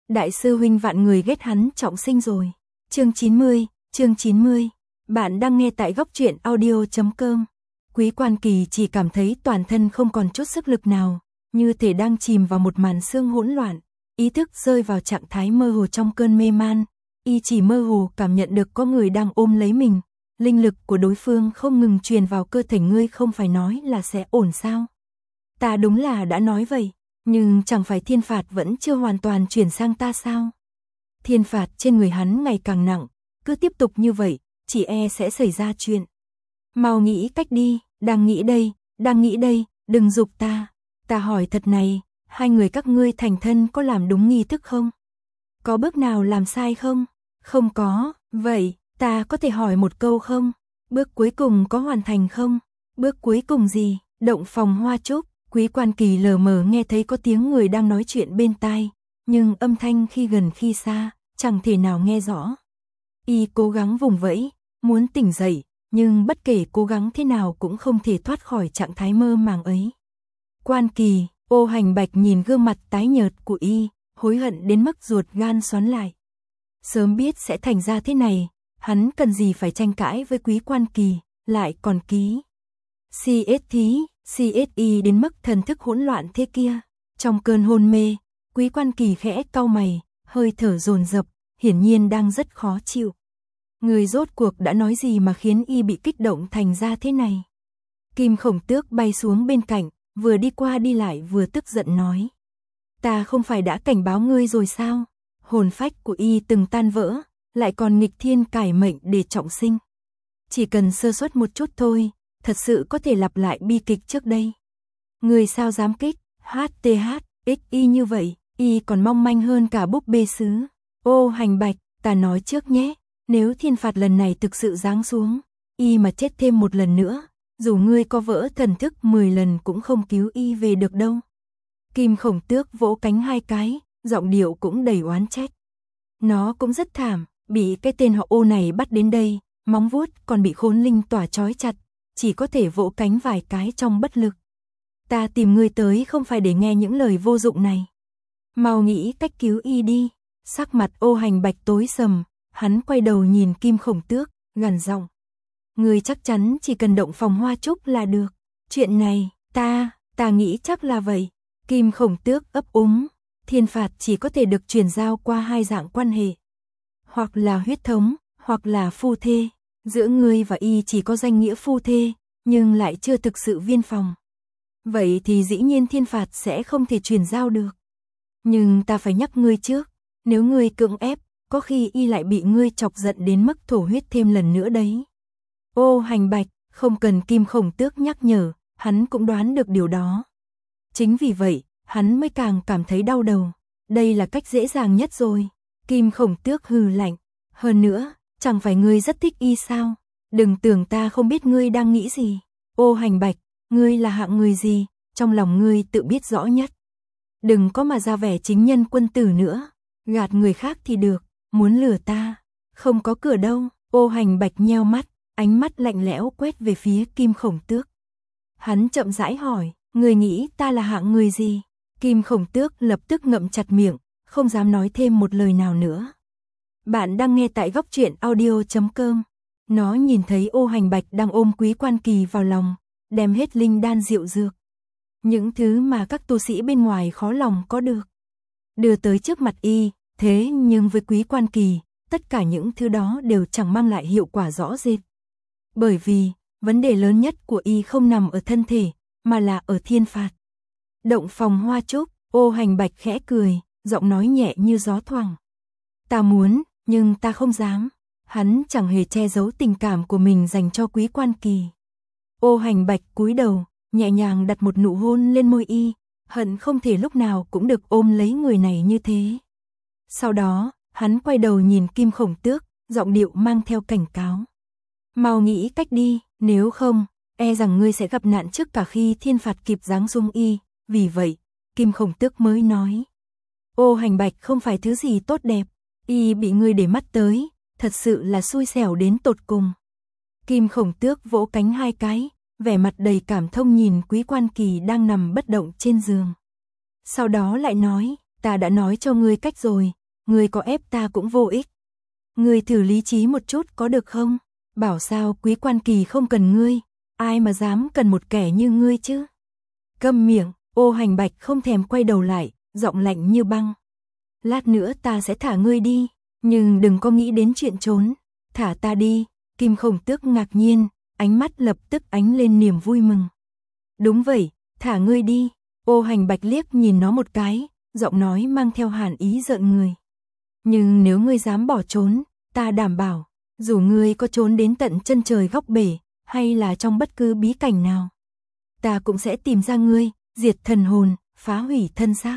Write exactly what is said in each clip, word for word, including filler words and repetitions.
đại sư huynh vạn người ghét hắn trọng sinh rồi. Chương chín mươi, chương chín mươi. Bạn đang nghe tại góc truyện audio chấm com. Quý Quan Kỳ chỉ cảm thấy toàn thân không còn chút sức lực nào, như thể đang chìm vào một màn sương hỗn loạn, ý thức rơi vào trạng thái mơ hồ trong cơn mê man, y chỉ mơ hồ cảm nhận được có người đang ôm lấy mình, linh lực của đối phương không ngừng truyền vào cơ thể. Ngươi không phải nói là sẽ ổn sao? Ta đúng là đã nói vậy, nhưng chẳng phải thiên phạt vẫn chưa hoàn toàn chuyển sang ta sao? Thiên phạt trên người hắn ngày càng nặng, cứ tiếp tục như vậy, chỉ e sẽ xảy ra chuyện. Mau nghĩ cách đi, đang nghĩ đây, đang nghĩ đây, đừng giục ta. Ta hỏi thật này, hai người các ngươi thành thân có làm đúng nghi thức không? Có bước nào làm sai không? Không có, vậy, ta có thể hỏi một câu không? Bước cuối cùng có hoàn thành không? Bước cuối cùng gì? Động phòng hoa trúc. Quý Quan Kỳ lờ mờ nghe thấy có tiếng người đang nói chuyện bên tai, nhưng âm thanh khi gần khi xa, chẳng thể nào nghe rõ. Y cố gắng vùng vẫy, muốn tỉnh dậy, nhưng bất kể cố gắng thế nào cũng không thể thoát khỏi trạng thái mơ màng ấy. Quan Kỳ, Ô Hành Bạch nhìn gương mặt tái nhợt của y, hối hận đến mức ruột gan xoắn lại. Sớm biết sẽ thành ra thế này, hắn cần gì phải tranh cãi với Quý Quan Kỳ, lại còn ký xê ét thí, xê ét i đến mức thần thức hỗn loạn thế kia. Trong cơn hôn mê, Quý Quan Kỳ khẽ cau mày, hơi thở dồn dập, hiển nhiên đang rất khó chịu. Người rốt cuộc đã nói gì mà khiến y bị kích động thành ra thế này? Kim Khổng Tước bay xuống bên cạnh, vừa đi qua đi lại vừa tức giận nói. Ta không phải đã cảnh báo ngươi rồi sao? Hồn phách của y từng tan vỡ, lại còn nghịch thiên cải mệnh để trọng sinh. Chỉ cần sơ suất một chút thôi, thật sự có thể lặp lại bi kịch trước đây. Người sao dám kích, hát tê hát, ích y như vậy, y còn mong manh hơn cả búp bê sứ. Ô Hành Bạch, ta nói trước nhé, nếu thiên phạt lần này thực sự giáng xuống, y mà chết thêm một lần nữa, dù ngươi có vỡ thần thức mười lần cũng không cứu y về được đâu. Kim Khổng Tước vỗ cánh hai cái, giọng điệu cũng đầy oán trách. Nó cũng rất thảm, bị cái tên họ Ô này bắt đến đây, móng vuốt còn bị khốn linh tỏa trói chặt, chỉ có thể vỗ cánh vài cái trong bất lực. Ta tìm ngươi tới không phải để nghe những lời vô dụng này. Mau nghĩ cách cứu y đi. Sắc mặt Ô Hành Bạch tối sầm, hắn quay đầu nhìn Kim Khổng Tước, gằn giọng. Ngươi chắc chắn chỉ cần động phòng hoa trúc là được. Chuyện này, ta, ta nghĩ chắc là vậy. Kim Khổng Tước ấp úng, thiên phạt chỉ có thể được truyền giao qua hai dạng quan hệ. Hoặc là huyết thống, hoặc là phu thê. Giữa ngươi và y chỉ có danh nghĩa phu thê, nhưng lại chưa thực sự viên phòng. Vậy thì dĩ nhiên thiên phạt sẽ không thể truyền giao được. Nhưng ta phải nhắc ngươi trước, nếu ngươi cưỡng ép, có khi y lại bị ngươi chọc giận đến mức thổ huyết thêm lần nữa đấy. Ô Hành Bạch, không cần Kim Khổng Tước nhắc nhở, hắn cũng đoán được điều đó. Chính vì vậy, hắn mới càng cảm thấy đau đầu. Đây là cách dễ dàng nhất rồi. Kim Khổng Tước hừ lạnh. Hơn nữa, chẳng phải ngươi rất thích y sao? Đừng tưởng ta không biết ngươi đang nghĩ gì. Ô Hành Bạch, ngươi là hạng người gì? Trong lòng ngươi tự biết rõ nhất. Đừng có mà ra vẻ chính nhân quân tử nữa. Gạt người khác thì được, muốn lừa ta. Không có cửa đâu. Ô Hành Bạch nheo mắt, ánh mắt lạnh lẽo quét về phía Kim Khổng Tước. Hắn chậm rãi hỏi, ngươi nghĩ ta là hạng người gì? Kim Khổng Tước lập tức ngậm chặt miệng, không dám nói thêm một lời nào nữa. Bạn đang nghe tại góc truyện audio chấm com. Nó nhìn thấy Ô Hành Bạch đang ôm Quý Quan Kỳ vào lòng, đem hết linh đan rượu dược. Những thứ mà các tu sĩ bên ngoài khó lòng có được. Đưa tới trước mặt y, thế nhưng với Quý Quan Kỳ, tất cả những thứ đó đều chẳng mang lại hiệu quả rõ rệt. Bởi vì, vấn đề lớn nhất của y không nằm ở thân thể, mà là ở thiên phạt. Động phòng hoa trúc, Ô Hành Bạch khẽ cười, giọng nói nhẹ như gió thoảng. Ta muốn, nhưng ta không dám. Hắn chẳng hề che giấu tình cảm của mình dành cho Quý Quan Kỳ. Ô Hành Bạch cúi đầu, nhẹ nhàng đặt một nụ hôn lên môi y, hận không thể lúc nào cũng được ôm lấy người này như thế. Sau đó, hắn quay đầu nhìn Kim Khổng Tước, giọng điệu mang theo cảnh cáo. Mau nghĩ cách đi, nếu không, e rằng ngươi sẽ gặp nạn trước cả khi thiên phạt kịp giáng xuống y. Vì vậy, Kim Khổng Tước mới nói. Ô Hành Bạch không phải thứ gì tốt đẹp, y bị ngươi để mắt tới, thật sự là xui xẻo đến tột cùng. Kim Khổng Tước vỗ cánh hai cái, vẻ mặt đầy cảm thông nhìn Quý Quan Kỳ đang nằm bất động trên giường. Sau đó lại nói, ta đã nói cho ngươi cách rồi, ngươi có ép ta cũng vô ích. Ngươi thử lý trí một chút có được không? Bảo sao Quý Quan Kỳ không cần ngươi, ai mà dám cần một kẻ như ngươi chứ? Câm miệng, Ô Hành Bạch không thèm quay đầu lại, giọng lạnh như băng. Lát nữa ta sẽ thả ngươi đi, nhưng đừng có nghĩ đến chuyện trốn, thả ta đi. Kim Khổng Tước ngạc nhiên, ánh mắt lập tức ánh lên niềm vui mừng. Đúng vậy, thả ngươi đi. Ô Hành Bạch liếc nhìn nó một cái, giọng nói mang theo hàn ý giận người. Nhưng nếu ngươi dám bỏ trốn, ta đảm bảo, dù ngươi có trốn đến tận chân trời góc bể, hay là trong bất cứ bí cảnh nào, ta cũng sẽ tìm ra ngươi, diệt thần hồn, phá hủy thân xác.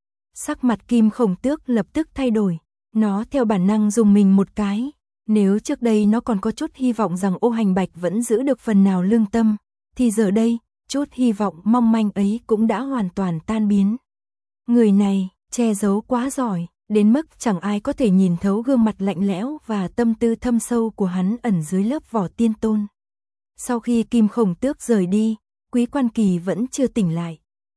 Sắc mặt Kim Khổng Tước lập tức thay đổi, nó theo bản năng dùng mình một cái. Nếu trước đây nó còn có chút hy vọng rằng Ô Hành Bạch vẫn giữ được phần nào lương tâm, thì giờ đây, chút hy vọng mong manh ấy cũng đã hoàn toàn tan biến. Người này, che giấu quá giỏi, đến mức chẳng ai có thể nhìn thấu gương mặt lạnh lẽo và tâm tư thâm sâu của hắn ẩn dưới lớp vỏ tiên tôn. Sau khi Kim Khổng Tước rời đi, Quý Quan Kỳ vẫn chưa tỉnh lại.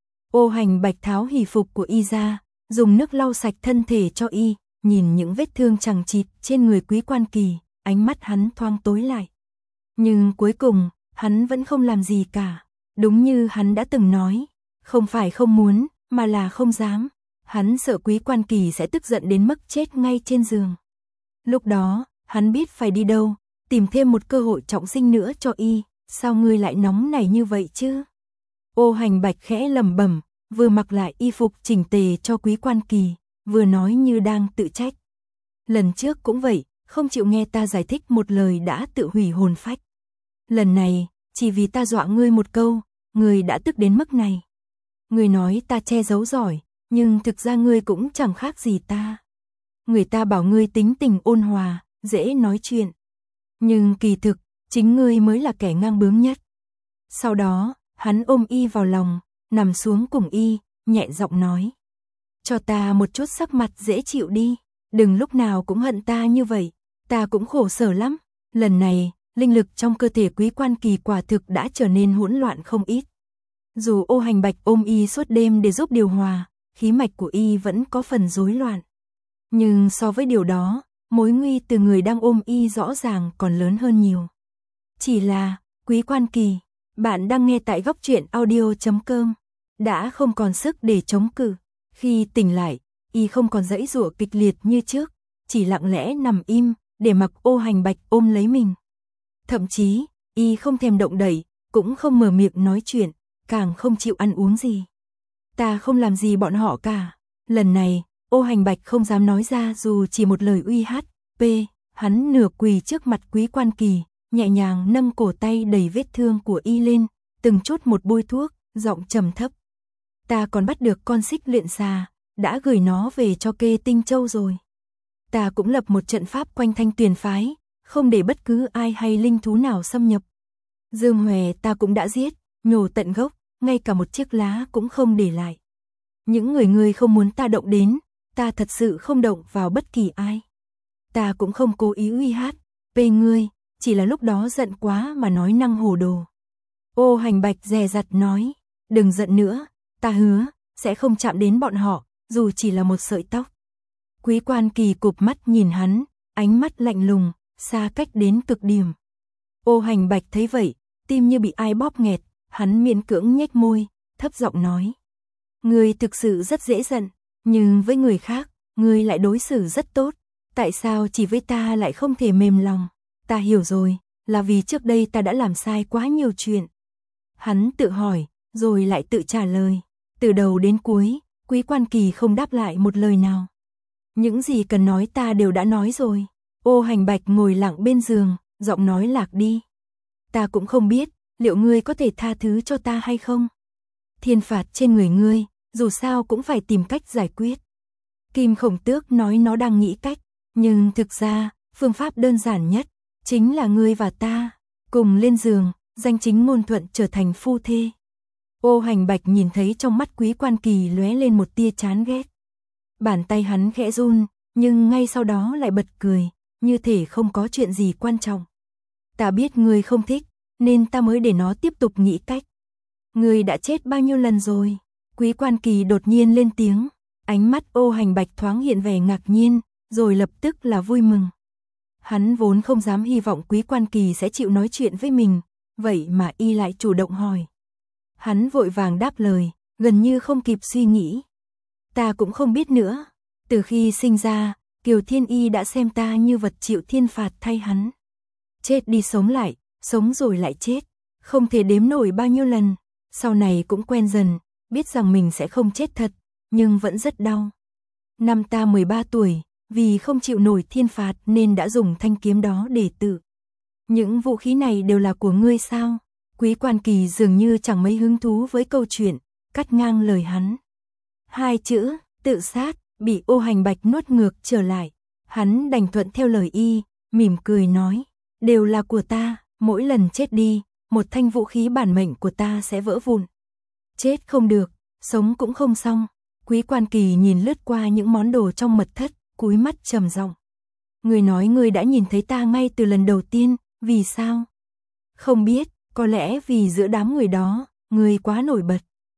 Ô Hành Bạch tháo hỷ phục của y ra, dùng nước lau sạch thân thể cho y, nhìn những vết thương chằng chịt trên người Quý Quan Kỳ, ánh mắt hắn thoáng tối lại. Nhưng cuối cùng, hắn vẫn không làm gì cả. Đúng như hắn đã từng nói, không phải không muốn, mà là không dám. Hắn sợ Quý Quan Kỳ sẽ tức giận đến mức chết ngay trên giường. Lúc đó, hắn biết phải đi đâu, tìm thêm một cơ hội trọng sinh nữa cho y. Sao ngươi lại nóng nảy như vậy chứ? Ô Hành Bạch khẽ lẩm bẩm, vừa mặc lại y phục chỉnh tề cho Quý Quan Kỳ, vừa nói như đang tự trách. Lần trước cũng vậy, không chịu nghe ta giải thích một lời đã tự hủy hồn phách. Lần này, chỉ vì ta dọa ngươi một câu, ngươi đã tức đến mức này. Ngươi nói ta che giấu giỏi, nhưng thực ra ngươi cũng chẳng khác gì ta. Người ta bảo ngươi tính tình ôn hòa, dễ nói chuyện. Nhưng kỳ thực, chính ngươi mới là kẻ ngang bướng nhất. Sau đó, hắn ôm y vào lòng, nằm xuống cùng y, nhẹ giọng nói. Cho ta một chút sắc mặt dễ chịu đi, đừng lúc nào cũng hận ta như vậy, ta cũng khổ sở lắm. Lần này, linh lực trong cơ thể Quý Quan Kỳ quả thực đã trở nên hỗn loạn không ít. Dù Ô Hành Bạch ôm y suốt đêm để giúp điều hòa, khí mạch của y vẫn có phần rối loạn. Nhưng so với điều đó, mối nguy từ người đang ôm y rõ ràng còn lớn hơn nhiều. Chỉ là, Quý Quan Kỳ, bạn đang nghe tại góc truyện audio chấm com, đã không còn sức để chống cự. Khi tỉnh lại, y không còn giãy giụa kịch liệt như trước, chỉ lặng lẽ nằm im, để mặc Ô Hành Bạch ôm lấy mình. Thậm chí, y không thèm động đậy, cũng không mở miệng nói chuyện, càng không chịu ăn uống gì. Ta không làm gì bọn họ cả. Lần này, Ô Hành Bạch không dám nói ra dù chỉ một lời uy hát. P. Hắn nửa quỳ trước mặt Quý Quan Kỳ, nhẹ nhàng nâng cổ tay đầy vết thương của y lên, từng chút một bôi thuốc, giọng trầm thấp. Ta còn bắt được con xích luyện xà, đã gửi nó về cho Kê Tinh Châu rồi. Ta cũng lập một trận pháp quanh Thanh Tuyền phái, không để bất cứ ai hay linh thú nào xâm nhập. Dương Hòe ta cũng đã giết, nhổ tận gốc, ngay cả một chiếc lá cũng không để lại. Những người ngươi không muốn ta động đến, ta thật sự không động vào bất kỳ ai. Ta cũng không cố ý uy hát, về ngươi, chỉ là lúc đó giận quá mà nói năng hồ đồ. Ô Hành Bạch dè dặt nói, đừng giận nữa, ta hứa, sẽ không chạm đến bọn họ, dù chỉ là một sợi tóc. Quý Quan Kỳ cụp mắt nhìn hắn, ánh mắt lạnh lùng, xa cách đến cực điểm. Ô Hành Bạch thấy vậy, tim như bị ai bóp nghẹt, hắn miễn cưỡng nhếch môi, thấp giọng nói. Ngươi thực sự rất dễ giận, nhưng với người khác, ngươi lại đối xử rất tốt. Tại sao chỉ với ta lại không thể mềm lòng? Ta hiểu rồi, là vì trước đây ta đã làm sai quá nhiều chuyện. Hắn tự hỏi, rồi lại tự trả lời. Từ đầu đến cuối, Quý Quan Kỳ không đáp lại một lời nào. Những gì cần nói ta đều đã nói rồi. Ô Hành Bạch ngồi lặng bên giường, giọng nói lạc đi. Ta cũng không biết, liệu ngươi có thể tha thứ cho ta hay không? Thiên phạt trên người ngươi, dù sao cũng phải tìm cách giải quyết. Kim Khổng Tước nói nó đang nghĩ cách, nhưng thực ra, phương pháp đơn giản nhất, chính là ngươi và ta, cùng lên giường, danh chính ngôn thuận trở thành phu thê. Ô Hành Bạch nhìn thấy trong mắt Quý Quan Kỳ lóe lên một tia chán ghét. Bàn tay hắn khẽ run, nhưng ngay sau đó lại bật cười, như thể không có chuyện gì quan trọng. Ta biết ngươi không thích, nên ta mới để nó tiếp tục nghĩ cách. Ngươi đã chết bao nhiêu lần rồi? Quý Quan Kỳ đột nhiên lên tiếng, ánh mắt Ô Hành Bạch thoáng hiện vẻ ngạc nhiên, rồi lập tức là vui mừng. Hắn vốn không dám hy vọng Quý Quan Kỳ sẽ chịu nói chuyện với mình, vậy mà y lại chủ động hỏi. Hắn vội vàng đáp lời, gần như không kịp suy nghĩ. Ta cũng không biết nữa, từ khi sinh ra, Kiều Thiên Y đã xem ta như vật chịu thiên phạt thay hắn. Chết đi sống lại, sống rồi lại chết, không thể đếm nổi bao nhiêu lần, sau này cũng quen dần, biết rằng mình sẽ không chết thật, nhưng vẫn rất đau. Năm ta mười ba tuổi, vì không chịu nổi thiên phạt nên đã dùng thanh kiếm đó để tự. Những vũ khí này đều là của ngươi sao? Quý Quan Kỳ dường như chẳng mấy hứng thú với câu chuyện, cắt ngang lời hắn. Hai chữ, tự sát, bị Ô Hành Bạch nuốt ngược trở lại. Hắn đành thuận theo lời y, mỉm cười nói, đều là của ta, mỗi lần chết đi, một thanh vũ khí bản mệnh của ta sẽ vỡ vụn. Chết không được, sống cũng không xong. Quý Quan Kỳ nhìn lướt qua những món đồ trong mật thất, cúi mắt trầm giọng. Ngươi nói ngươi đã nhìn thấy ta ngay từ lần đầu tiên, vì sao? Không biết, có lẽ vì giữa đám người đó, ngươi quá nổi bật.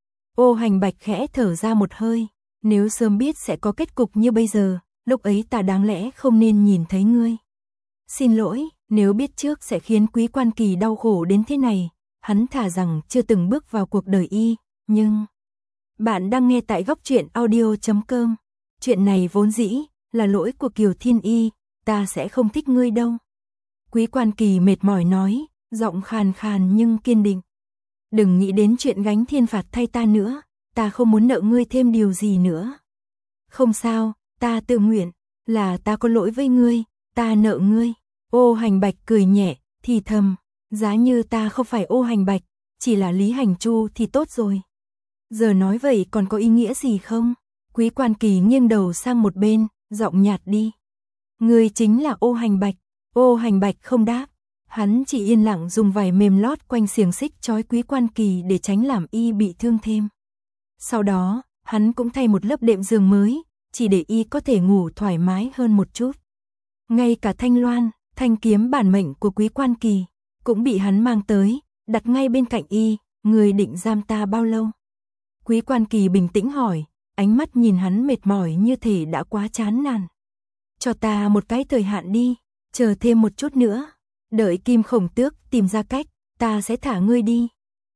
Ô Hành Bạch khẽ thở ra một hơi, nếu sớm biết sẽ có kết cục như bây giờ, lúc ấy ta đáng lẽ không nên nhìn thấy ngươi. Xin lỗi, nếu biết trước sẽ khiến Quý Quan Kỳ đau khổ đến thế này, hắn thà rằng chưa từng bước vào cuộc đời y, nhưng... Bạn đang nghe tại góc truyện audio chấm com. Chuyện này vốn dĩ là lỗi của Kiều Thiên Y, ta sẽ không thích ngươi đâu. Quý Quan Kỳ mệt mỏi nói, giọng khàn khàn nhưng kiên định. Đừng nghĩ đến chuyện gánh thiên phạt thay ta nữa, ta không muốn nợ ngươi thêm điều gì nữa. Không sao, ta tự nguyện, là ta có lỗi với ngươi, ta nợ ngươi. Ô Hành Bạch cười nhẹ, thì thầm, giá như ta không phải Ô Hành Bạch, chỉ là Lý Hành Chu thì tốt rồi. Giờ nói vậy còn có ý nghĩa gì không? Quý Quan Kỳ nghiêng đầu sang một bên, giọng nhạt đi. Ngươi chính là Ô Hành Bạch. Ô Hành Bạch không đáp, hắn chỉ yên lặng dùng vải mềm lót quanh xiềng xích trói Quý Quan Kỳ để tránh làm y bị thương thêm. Sau đó, hắn cũng thay một lớp đệm giường mới, chỉ để y có thể ngủ thoải mái hơn một chút. Ngay cả thanh loan, thanh kiếm bản mệnh của Quý Quan Kỳ, cũng bị hắn mang tới, đặt ngay bên cạnh y. Ngươi định giam ta bao lâu? Quý Quan Kỳ bình tĩnh hỏi, ánh mắt nhìn hắn mệt mỏi như thể đã quá chán nản. Cho ta một cái thời hạn đi, chờ thêm một chút nữa, đợi Kim Khổng Tước tìm ra cách, ta sẽ thả ngươi đi.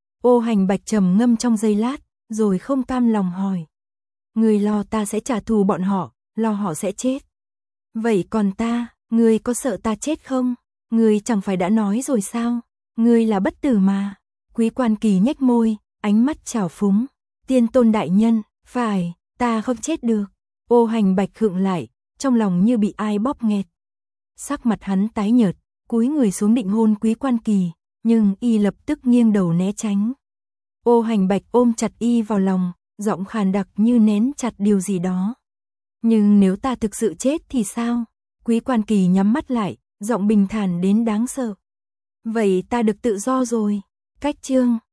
Ô Hành Bạch trầm ngâm trong giây lát, rồi không cam lòng hỏi. Ngươi lo ta sẽ trả thù bọn họ, lo họ sẽ chết. Vậy còn ta, ngươi có sợ ta chết không? Ngươi chẳng phải đã nói rồi sao? Ngươi là bất tử mà. Quý Quan Kỳ nhếch môi, ánh mắt trào phúng. Tiên Tôn đại nhân, phải, ta không chết được. Ô Hành Bạch khựng lại, trong lòng như bị ai bóp nghẹt. Sắc mặt hắn tái nhợt, cúi người xuống định hôn Quý Quan Kỳ, nhưng y lập tức nghiêng đầu né tránh. Ô Hành Bạch ôm chặt y vào lòng, giọng khàn đặc như nén chặt điều gì đó. Nhưng nếu ta thực sự chết thì sao? Quý Quan Kỳ nhắm mắt lại, giọng bình thản đến đáng sợ. Vậy ta được tự do rồi. Cách chương